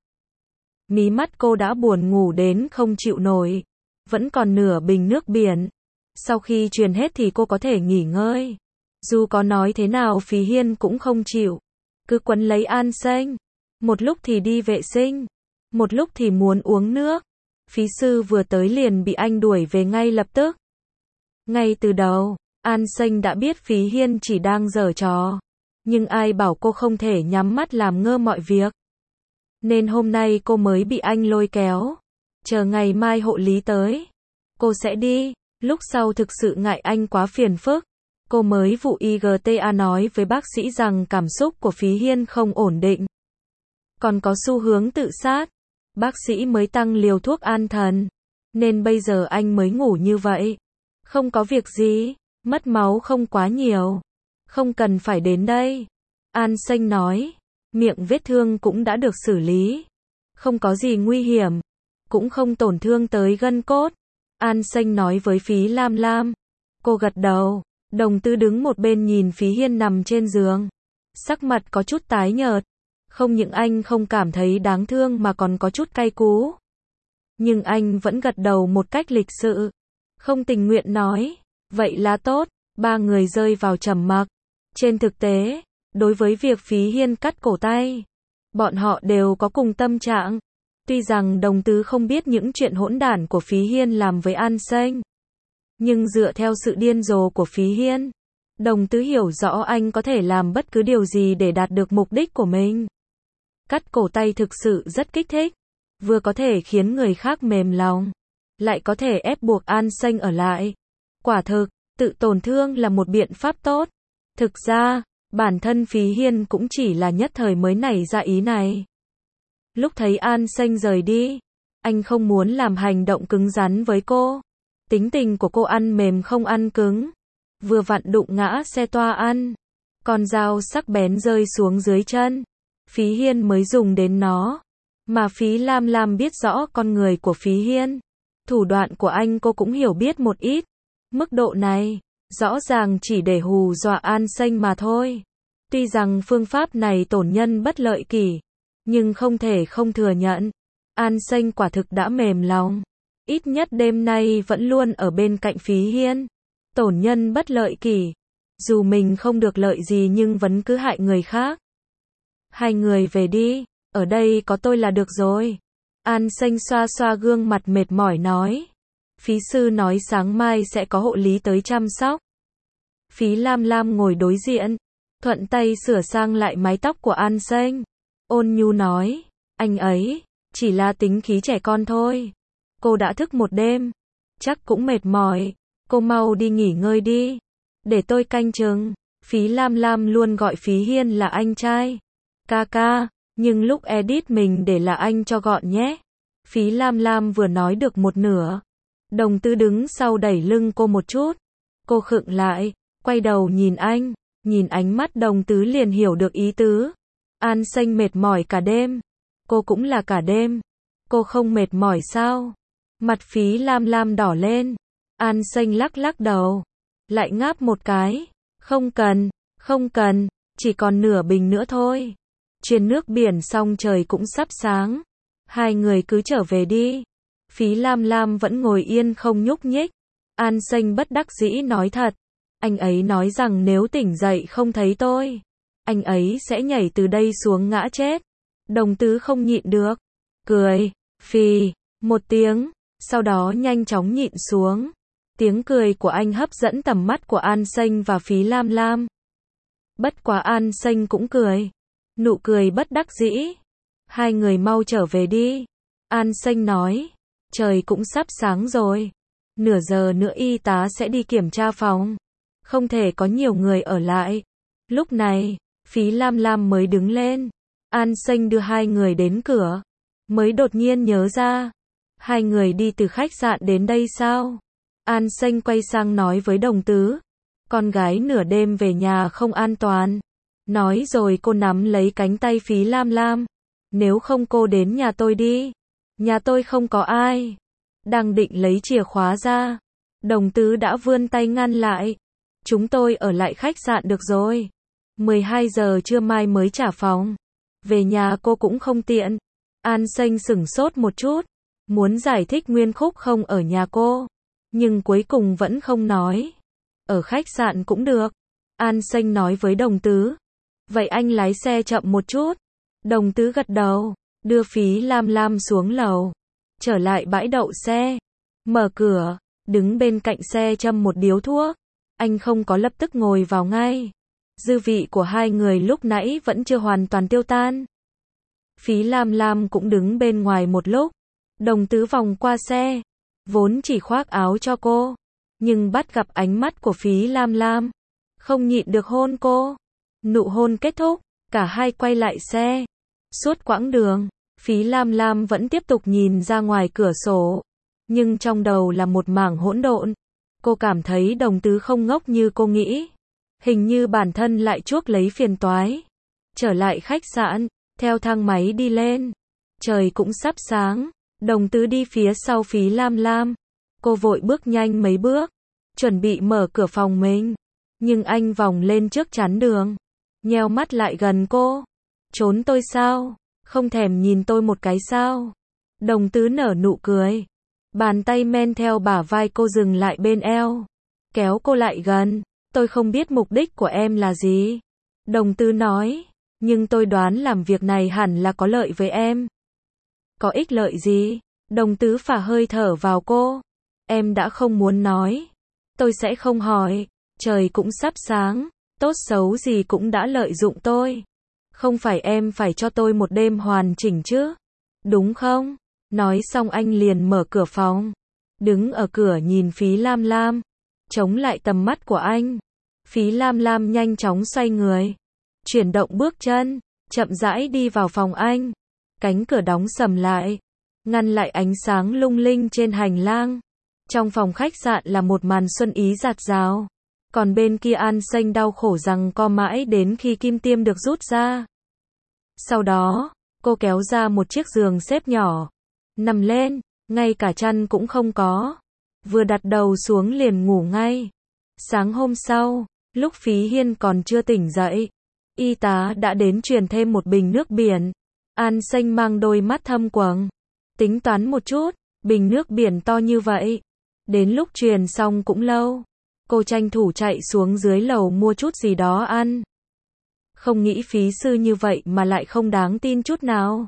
Mí mắt cô đã buồn ngủ đến không chịu nổi. Vẫn còn nửa bình nước biển. Sau khi truyền hết thì cô có thể nghỉ ngơi. Dù có nói thế nào Phí Hiên cũng không chịu. Cứ quấn lấy An Xanh. Một lúc thì đi vệ sinh. Một lúc thì muốn uống nước. Phí sư vừa tới liền bị anh đuổi về ngay lập tức. Ngay từ đầu, An Xanh đã biết Phí Hiên chỉ đang giở trò. Nhưng ai bảo cô không thể nhắm mắt làm ngơ mọi việc. Nên hôm nay cô mới bị anh lôi kéo. Chờ ngày mai hộ lý tới. Cô sẽ đi. Lúc sau thực sự ngại anh quá phiền phức. Cô mới vụ i giê tê a nói với bác sĩ rằng cảm xúc của Phí Hiên không ổn định. Còn có xu hướng tự sát. Bác sĩ mới tăng liều thuốc an thần. Nên bây giờ anh mới ngủ như vậy. Không có việc gì. Mất máu không quá nhiều. Không cần phải đến đây. An Xanh nói. Miệng vết thương cũng đã được xử lý. Không có gì nguy hiểm. Cũng không tổn thương tới gân cốt. An Xanh nói với Phí Lam Lam. Cô gật đầu. Đồng Tứ đứng một bên nhìn Phí Hiên nằm trên giường. Sắc mặt có chút tái nhợt. Không những anh không cảm thấy đáng thương mà còn có chút cay cú. Nhưng anh vẫn gật đầu một cách lịch sự. Không tình nguyện nói. Vậy là tốt. Ba người rơi vào trầm mặc. Trên thực tế, đối với việc Phí Hiên cắt cổ tay, bọn họ đều có cùng tâm trạng. Tuy rằng Đồng Tứ không biết những chuyện hỗn đản của Phí Hiên làm với An Xanh. Nhưng dựa theo sự điên rồ của Phí Hiên, Đồng Tứ hiểu rõ anh có thể làm bất cứ điều gì để đạt được mục đích của mình. Cắt cổ tay thực sự rất kích thích. Vừa có thể khiến người khác mềm lòng, lại có thể ép buộc An Xanh ở lại. Quả thực, tự tổn thương là một biện pháp tốt. Thực ra, bản thân Phí Hiên cũng chỉ là nhất thời mới nảy ra ý này. Lúc thấy An Xanh rời đi, anh không muốn làm hành động cứng rắn với cô. Tính tình của cô ăn mềm không ăn cứng. Vừa vặn đụng ngã xe toa ăn. Con dao sắc bén rơi xuống dưới chân. Phí Hiên mới dùng đến nó. Mà Phí Lam Lam biết rõ con người của Phí Hiên. Thủ đoạn của anh cô cũng hiểu biết một ít. Mức độ này, rõ ràng chỉ để hù dọa An Xanh mà thôi. Tuy rằng phương pháp này tổn nhân bất lợi kỷ, nhưng không thể không thừa nhận. An Xanh quả thực đã mềm lòng. Ít nhất đêm nay vẫn luôn ở bên cạnh Phí Hiên. Tổn nhân bất lợi kỷ. Dù mình không được lợi gì nhưng vẫn cứ hại người khác. Hai người về đi, ở đây có tôi là được rồi. An Xanh xoa xoa gương mặt mệt mỏi nói. Phí sư nói sáng mai sẽ có hộ lý tới chăm sóc. Phí Lam Lam ngồi đối diện, thuận tay sửa sang lại mái tóc của An Xanh. Ôn nhu nói, anh ấy, chỉ là tính khí trẻ con thôi. Cô đã thức một đêm, chắc cũng mệt mỏi, cô mau đi nghỉ ngơi đi. Để tôi canh chừng. Phí Lam Lam luôn gọi Phí Hiên là anh trai. Ca ca, nhưng lúc edit mình để là anh cho gọn nhé. Phí Lam Lam vừa nói được một nửa. Đồng Tứ đứng sau đẩy lưng cô một chút. Cô khựng lại, quay đầu nhìn anh, nhìn ánh mắt Đồng Tứ liền hiểu được ý tứ. An Xanh mệt mỏi cả đêm. Cô cũng là cả đêm. Cô không mệt mỏi sao? Mặt Phí Lam Lam đỏ lên. An Xanh lắc lắc đầu. Lại ngáp một cái. Không cần, không cần, chỉ còn nửa bình nữa thôi. Truyền nước biển xong trời cũng sắp sáng. Hai người cứ trở về đi. Phí Lam Lam vẫn ngồi yên không nhúc nhích. An Xanh bất đắc dĩ nói thật. Anh ấy nói rằng nếu tỉnh dậy không thấy tôi, anh ấy sẽ nhảy từ đây xuống ngã chết. Đồng Tứ không nhịn được. Cười, phì, một tiếng, sau đó nhanh chóng nhịn xuống. Tiếng cười của anh hấp dẫn tầm mắt của An Xanh và Phí Lam Lam. Bất quá An Xanh cũng cười. Nụ cười bất đắc dĩ. Hai người mau trở về đi. An Xanh nói. Trời cũng sắp sáng rồi. Nửa giờ nữa y tá sẽ đi kiểm tra phòng. Không thể có nhiều người ở lại. Lúc này, Phí Lam Lam mới đứng lên. An Xanh đưa hai người đến cửa. Mới đột nhiên nhớ ra. Hai người đi từ khách sạn đến đây sao? An Xanh quay sang nói với Đồng Tứ. Con gái nửa đêm về nhà không an toàn. Nói rồi cô nắm lấy cánh tay Phí Lam Lam. Nếu không cô đến nhà tôi đi. Nhà tôi không có ai. Đang định lấy chìa khóa ra. Đồng Tứ đã vươn tay ngăn lại. Chúng tôi ở lại khách sạn được rồi. mười hai giờ trưa mai mới trả phòng. Về nhà cô cũng không tiện. An Xanh sửng sốt một chút. Muốn giải thích Nguyên Khúc không ở nhà cô. Nhưng cuối cùng vẫn không nói. Ở khách sạn cũng được. An Xanh nói với Đồng Tứ. Vậy anh lái xe chậm một chút. Đồng Tứ gật đầu. Đưa Phí Lam Lam xuống lầu. Trở lại bãi đậu xe. Mở cửa. Đứng bên cạnh xe châm một điếu thuốc. Anh không có lập tức ngồi vào ngay. Dư vị của hai người lúc nãy vẫn chưa hoàn toàn tiêu tan. Phí Lam Lam cũng đứng bên ngoài một lúc. Đồng Tứ vòng qua xe. Vốn chỉ khoác áo cho cô. Nhưng bắt gặp ánh mắt của Phí Lam Lam. Không nhịn được hôn cô. Nụ hôn kết thúc. Cả hai quay lại xe. Suốt quãng đường, Phí Lam Lam vẫn tiếp tục nhìn ra ngoài cửa sổ. Nhưng trong đầu là một mảng hỗn độn. Cô cảm thấy Đồng Tứ không ngốc như cô nghĩ. Hình như bản thân lại chuốc lấy phiền toái. Trở lại khách sạn, theo thang máy đi lên. Trời cũng sắp sáng. Đồng Tứ đi phía sau Phí Lam Lam. Cô vội bước nhanh mấy bước. Chuẩn bị mở cửa phòng mình. Nhưng anh vòng lên trước chắn đường. Nheo mắt lại gần cô. Trốn tôi sao? Không thèm nhìn tôi một cái sao? Đồng Tứ nở nụ cười. Bàn tay men theo bả vai cô dừng lại bên eo. Kéo cô lại gần. Tôi không biết mục đích của em là gì. Đồng Tứ nói. Nhưng tôi đoán làm việc này hẳn là có lợi với em. Có ích lợi gì? Đồng Tứ phả hơi thở vào cô. Em đã không muốn nói. Tôi sẽ không hỏi. Trời cũng sắp sáng. Tốt xấu gì cũng đã lợi dụng tôi. Không phải em phải cho tôi một đêm hoàn chỉnh chứ? Đúng không? Nói xong anh liền mở cửa phòng. Đứng ở cửa nhìn Phí Lam Lam. Chống lại tầm mắt của anh. Phí Lam Lam nhanh chóng xoay người. Chuyển động bước chân. Chậm rãi đi vào phòng anh. Cánh cửa đóng sầm lại. Ngăn lại ánh sáng lung linh trên hành lang. Trong phòng khách sạn là một màn xuân ý rạt rào. Còn bên kia An Xanh đau khổ rằng co mãi đến khi kim tiêm được rút ra. Sau đó, cô kéo ra một chiếc giường xếp nhỏ. Nằm lên, ngay cả chăn cũng không có. Vừa đặt đầu xuống liền ngủ ngay. Sáng hôm sau, lúc Phí Hiên còn chưa tỉnh dậy, y tá đã đến truyền thêm một bình nước biển. An Xanh mang đôi mắt thâm quầng. Tính toán một chút, bình nước biển to như vậy. Đến lúc truyền xong cũng lâu. Cô tranh thủ chạy xuống dưới lầu mua chút gì đó ăn. Không nghĩ phí sư như vậy mà lại không đáng tin chút nào.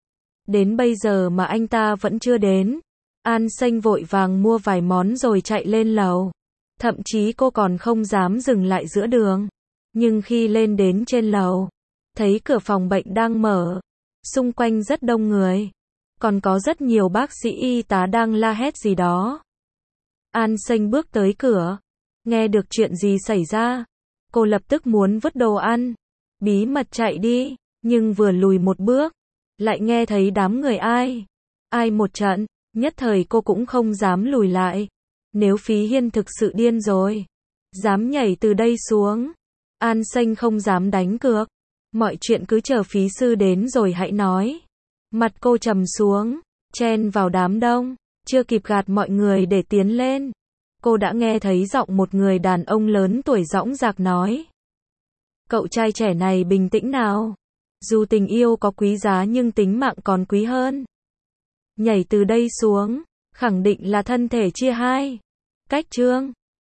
Đến bây giờ mà anh ta vẫn chưa đến. An Xanh vội vàng mua vài món rồi chạy lên lầu. Thậm chí cô còn không dám dừng lại giữa đường. Nhưng khi lên đến trên lầu, thấy cửa phòng bệnh đang mở. Xung quanh rất đông người. Còn có rất nhiều bác sĩ y tá đang la hét gì đó. An Xanh bước tới cửa. Nghe được chuyện gì xảy ra. Cô lập tức muốn vứt đồ ăn. Bí mật chạy đi. Nhưng vừa lùi một bước. Lại nghe thấy đám người ai. Ai một trận. Nhất thời cô cũng không dám lùi lại. Nếu Phí Hiên thực sự điên rồi. Dám nhảy từ đây xuống. An Xanh không dám đánh cược. Mọi chuyện cứ chờ Phí sư đến rồi hãy nói. Mặt cô trầm xuống. Chen vào đám đông. Chưa kịp gạt mọi người để tiến lên. Cô đã nghe thấy giọng một người đàn ông lớn tuổi dõng dạc nói. Cậu trai trẻ này bình tĩnh nào. Dù tình yêu có quý giá nhưng tính mạng còn quý hơn. Nhảy từ đây xuống. Khẳng định là thân thể chia hai. Cách chương